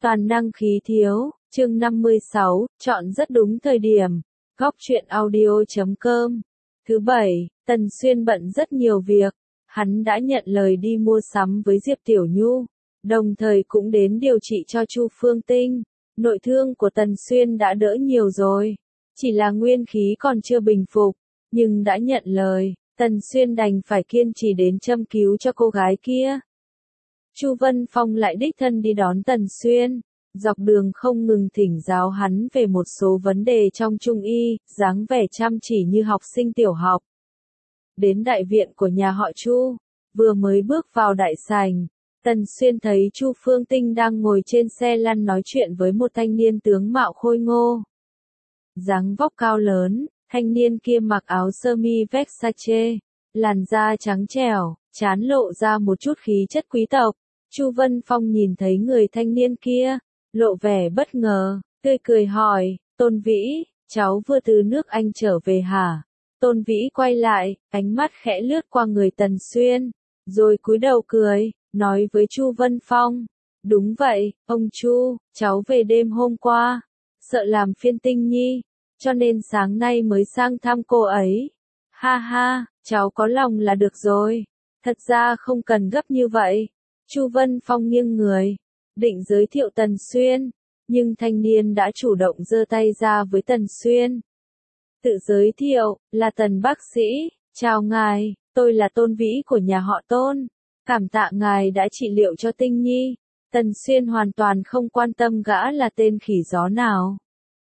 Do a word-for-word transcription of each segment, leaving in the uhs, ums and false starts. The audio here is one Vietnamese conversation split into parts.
Toàn năng khí thiếu, chương năm mươi sáu, chọn rất đúng thời điểm. Góc truyện audio chấm com. Thứ bảy, Tần Xuyên bận rất nhiều việc. Hắn đã nhận lời đi mua sắm với Diệp Tiểu Nhu, đồng thời cũng đến điều trị cho Chu Phương Tinh. Nội thương của Tần Xuyên đã đỡ nhiều rồi, chỉ là nguyên khí còn chưa bình phục, nhưng đã nhận lời, Tần Xuyên đành phải kiên trì đến châm cứu cho cô gái kia. Chu Vân Phong lại đích thân đi đón Tần Xuyên, dọc đường không ngừng thỉnh giáo hắn về một số vấn đề trong trung y, dáng vẻ chăm chỉ như học sinh tiểu học. Đến đại viện của nhà họ Chu, vừa mới bước vào đại sảnh, Tần Xuyên thấy Chu Phương Tinh đang ngồi trên xe lăn nói chuyện với một thanh niên tướng mạo khôi ngô. Dáng vóc cao lớn, thanh niên kia mặc áo sơ mi Versace, làn da trắng trẻo, trán lộ ra một chút khí chất quý tộc. Chu Vân Phong nhìn thấy người thanh niên kia, lộ vẻ bất ngờ, tươi cười hỏi, Tôn Vĩ, cháu vừa từ nước Anh trở về hả? Tôn Vĩ quay lại, ánh mắt khẽ lướt qua người Tần Xuyên, rồi cúi đầu cười, nói với Chu Vân Phong, đúng vậy, ông Chu, cháu về đêm hôm qua, sợ làm phiền Tinh Nhi, cho nên sáng nay mới sang thăm cô ấy. Ha ha, cháu có lòng là được rồi, thật ra không cần gấp như vậy. Chu Vân Phong nghiêng người, định giới thiệu Tần Xuyên, nhưng thanh niên đã chủ động giơ tay ra với Tần Xuyên. Tự giới thiệu, là Tần bác sĩ, chào ngài, tôi là Tôn Vĩ của nhà họ Tôn, cảm tạ ngài đã trị liệu cho Tinh Nhi. Tần Xuyên hoàn toàn không quan tâm gã là tên khỉ gió nào.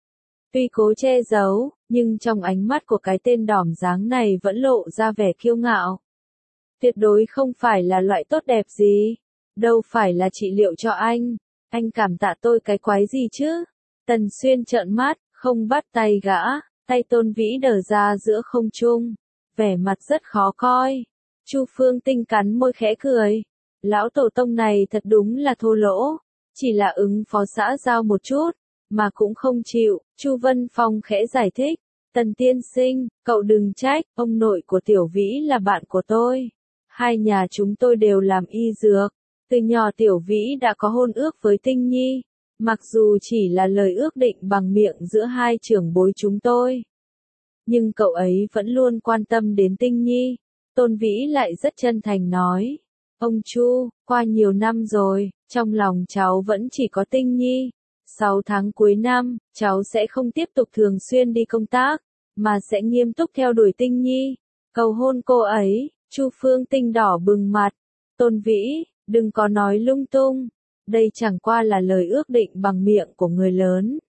Tuy cố che giấu, nhưng trong ánh mắt của cái tên đỏm dáng này vẫn lộ ra vẻ kiêu ngạo. Tuyệt đối không phải là loại tốt đẹp gì. Đâu phải là trị liệu cho anh, anh cảm tạ tôi cái quái gì chứ? Tần Xuyên trợn mắt, không bắt tay gã, tay Tôn Vĩ đờ ra giữa không trung, vẻ mặt rất khó coi. Chu Phương Tinh cắn môi khẽ cười, lão tổ tông này thật đúng là thô lỗ, chỉ là ứng phó xã giao một chút, mà cũng không chịu. Chu Vân Phong khẽ giải thích, Tần tiên sinh, cậu đừng trách, ông nội của Tiểu Vĩ là bạn của tôi, hai nhà chúng tôi đều làm y dược. Từ nhỏ Tiểu Vĩ đã có hôn ước với Tinh Nhi, mặc dù chỉ là lời ước định bằng miệng giữa hai trưởng bối chúng tôi. Nhưng cậu ấy vẫn luôn quan tâm đến Tinh Nhi. Tôn Vĩ lại rất chân thành nói, ông Chu, qua nhiều năm rồi, trong lòng cháu vẫn chỉ có Tinh Nhi. Sáu tháng cuối năm, cháu sẽ không tiếp tục thường xuyên đi công tác, mà sẽ nghiêm túc theo đuổi Tinh Nhi, cầu hôn cô ấy. Chu Phương Tinh đỏ bừng mặt, Tôn Vĩ, đừng có nói lung tung, đây chẳng qua là lời ước định bằng miệng của người lớn.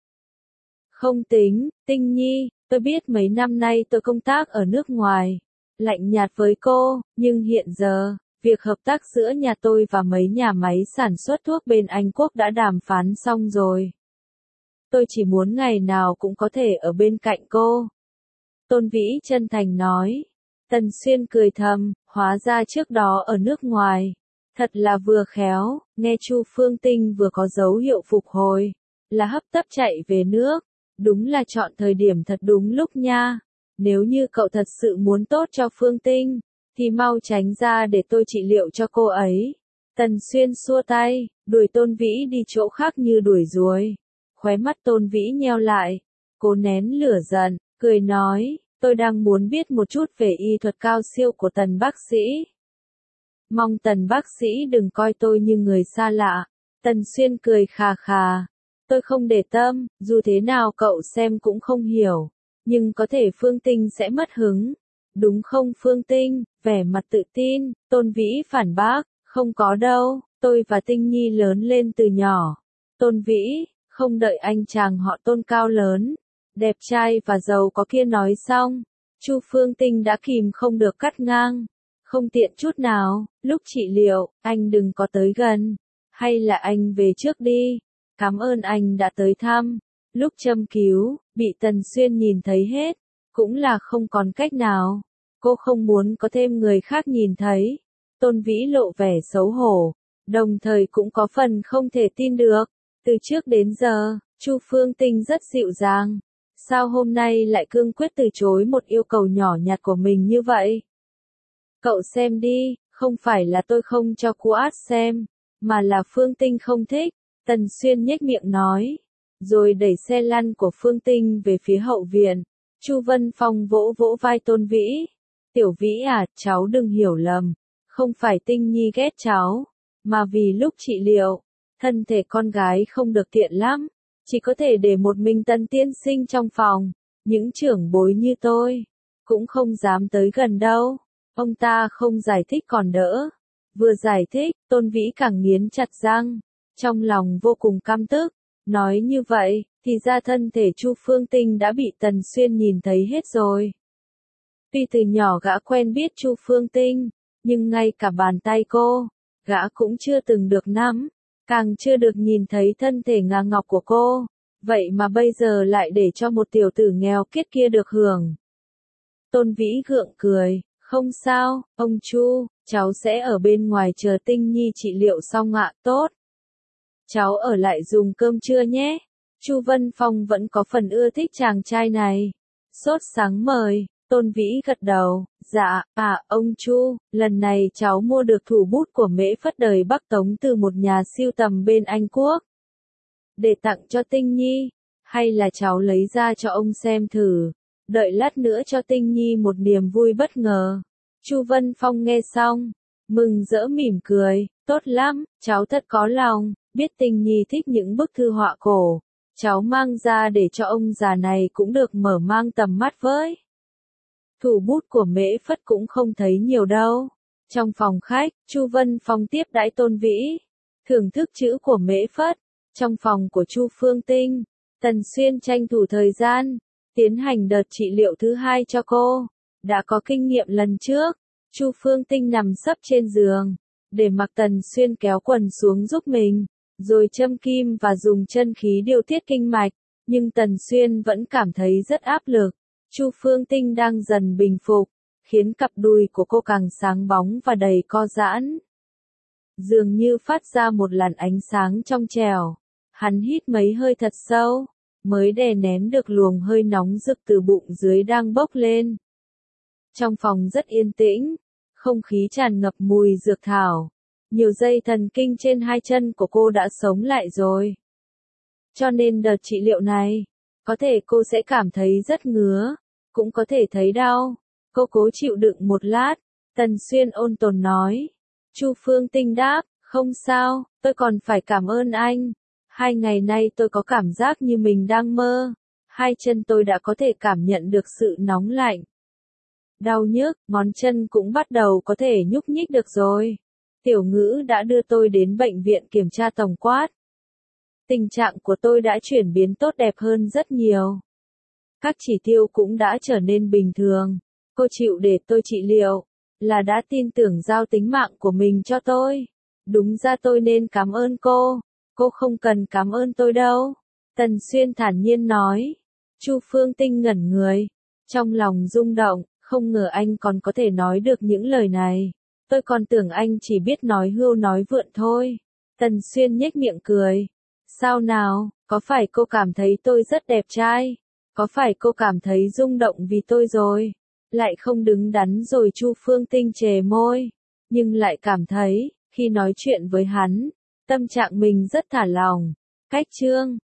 Không tính, Tinh Nhi, tôi biết mấy năm nay tôi công tác ở nước ngoài, lạnh nhạt với cô, nhưng hiện giờ, việc hợp tác giữa nhà tôi và mấy nhà máy sản xuất thuốc bên Anh Quốc đã đàm phán xong rồi. Tôi chỉ muốn ngày nào cũng có thể ở bên cạnh cô. Tôn Vĩ chân thành nói. Tần Xuyên cười thầm, hóa ra trước đó ở nước ngoài. Thật là vừa khéo, nghe Chu Phương Tinh vừa có dấu hiệu phục hồi, là hấp tấp chạy về nước, đúng là chọn thời điểm thật đúng lúc nha. Nếu như cậu thật sự muốn tốt cho Phương Tinh, thì mau tránh ra để tôi trị liệu cho cô ấy. Tần Xuyên xua tay, đuổi Tôn Vĩ đi chỗ khác như đuổi ruồi. Khóe mắt Tôn Vĩ nheo lại, cố nén lửa giận, cười nói, tôi đang muốn biết một chút về y thuật cao siêu của Tần bác sĩ. Mong Tần bác sĩ đừng coi tôi như người xa lạ. Tần Xuyên cười khà khà. Tôi không để tâm, dù thế nào cậu xem cũng không hiểu. Nhưng có thể Phương Tinh sẽ mất hứng. Đúng không Phương Tinh? Vẻ mặt tự tin, Tôn Vĩ phản bác. Không có đâu, tôi và Tinh Nhi lớn lên từ nhỏ. Tôn Vĩ, không đợi anh chàng họ Tôn cao lớn, đẹp trai và giàu có kia nói xong. Chu Phương Tinh đã kìm không được cắt ngang. Không tiện chút nào, lúc trị liệu, anh đừng có tới gần, hay là anh về trước đi, cảm ơn anh đã tới thăm. Lúc châm cứu, bị Tần Xuyên nhìn thấy hết, cũng là không còn cách nào, cô không muốn có thêm người khác nhìn thấy. Tôn Vĩ lộ vẻ xấu hổ, đồng thời cũng có phần không thể tin được, từ trước đến giờ, Chu Phương Tinh rất dịu dàng, sao hôm nay lại cương quyết từ chối một yêu cầu nhỏ nhặt của mình như vậy? Cậu xem đi, không phải là tôi không cho cô át xem, mà là Phương Tinh không thích. Tần Xuyên nhếch miệng nói, rồi đẩy xe lăn của Phương Tinh về phía hậu viện. Chu Vân Phong vỗ vỗ vai Tôn Vĩ. Tiểu Vĩ à, cháu đừng hiểu lầm. Không phải Tinh Nhi ghét cháu, mà vì lúc trị liệu, thân thể con gái không được tiện lắm. Chỉ có thể để một mình Tần tiên sinh trong phòng. Những trưởng bối như tôi, cũng không dám tới gần đâu. Ông ta không giải thích còn đỡ. Vừa giải thích, Tôn Vĩ càng nghiến chặt răng. Trong lòng vô cùng căm tức. Nói như vậy, thì ra thân thể Chu Phương Tinh đã bị Tần Xuyên nhìn thấy hết rồi. Tuy từ nhỏ gã quen biết Chu Phương Tinh, nhưng ngay cả bàn tay cô, gã cũng chưa từng được nắm, càng chưa được nhìn thấy thân thể ngà ngọc của cô. Vậy mà bây giờ lại để cho một tiểu tử nghèo kiết kia được hưởng. Tôn Vĩ gượng cười, không sao, ông Chu, cháu sẽ ở bên ngoài chờ Tinh Nhi trị liệu xong ạ. Tốt. Cháu ở lại dùng cơm trưa nhé. Chu Vân Phong vẫn có phần ưa thích chàng trai này. Sốt sáng mời, Tôn Vĩ gật đầu, dạ, à, ông Chu, lần này cháu mua được thủ bút của Mễ Phất đời Bắc Tống từ một nhà sưu tầm bên Anh Quốc. Để tặng cho Tinh Nhi, hay là cháu lấy ra cho ông xem thử, đợi lát nữa cho Tinh Nhi một niềm vui bất ngờ. Chu Vân Phong nghe xong, mừng rỡ mỉm cười, tốt lắm, cháu thật có lòng, biết Tinh Nhi thích những bức thư họa cổ. Cháu mang ra để cho ông già này cũng được mở mang tầm mắt với. Thủ bút của Mễ Phất cũng không thấy nhiều đâu. Trong phòng khách, Chu Vân Phong tiếp đãi Tôn Vĩ, thưởng thức chữ của Mễ Phất. Trong phòng của Chu Phương Tinh, Tần Xuyên tranh thủ thời gian, tiến hành đợt trị liệu thứ hai cho cô. Đã có kinh nghiệm lần trước, Chu Phương Tinh nằm sấp trên giường, để mặc Tần Xuyên kéo quần xuống giúp mình, rồi châm kim và dùng chân khí điều tiết kinh mạch, nhưng Tần Xuyên vẫn cảm thấy rất áp lực. Chu Phương Tinh đang dần bình phục, khiến cặp đùi của cô càng sáng bóng và đầy co giãn. Dường như phát ra một làn ánh sáng trong trẻo. Hắn hít mấy hơi thật sâu, mới đè nén được luồng hơi nóng rực từ bụng dưới đang bốc lên. Trong phòng rất yên tĩnh, không khí tràn ngập mùi dược thảo. Nhiều dây thần kinh trên hai chân của cô đã sống lại rồi. Cho nên đợt trị liệu này, có thể cô sẽ cảm thấy rất ngứa, cũng có thể thấy đau. Cô cố chịu đựng một lát, Tần Xuyên ôn tồn nói. Chu Phương Tinh đáp, không sao, tôi còn phải cảm ơn anh. Hai ngày nay tôi có cảm giác như mình đang mơ. Hai chân tôi đã có thể cảm nhận được sự nóng lạnh. Đau nhức, ngón chân cũng bắt đầu có thể nhúc nhích được rồi. Tiểu Ngữ đã đưa tôi đến bệnh viện kiểm tra tổng quát. Tình trạng của tôi đã chuyển biến tốt đẹp hơn rất nhiều. Các chỉ tiêu cũng đã trở nên bình thường. Cô chịu để tôi trị liệu, là đã tin tưởng giao tính mạng của mình cho tôi. Đúng ra tôi nên cảm ơn cô. Cô không cần cảm ơn tôi đâu. Tần Xuyên thản nhiên nói. Chu Phương Tinh ngẩn người. Trong lòng rung động, không ngờ anh còn có thể nói được những lời này. Tôi còn tưởng anh chỉ biết nói hưu nói vượn thôi. Tần Xuyên nhếch miệng cười. Sao nào, có phải cô cảm thấy tôi rất đẹp trai? Có phải cô cảm thấy rung động vì tôi rồi? Lại không đứng đắn rồi. Chu Phương Tinh chề môi. Nhưng lại cảm thấy, khi nói chuyện với hắn, tâm trạng mình rất thả lỏng. Cách chương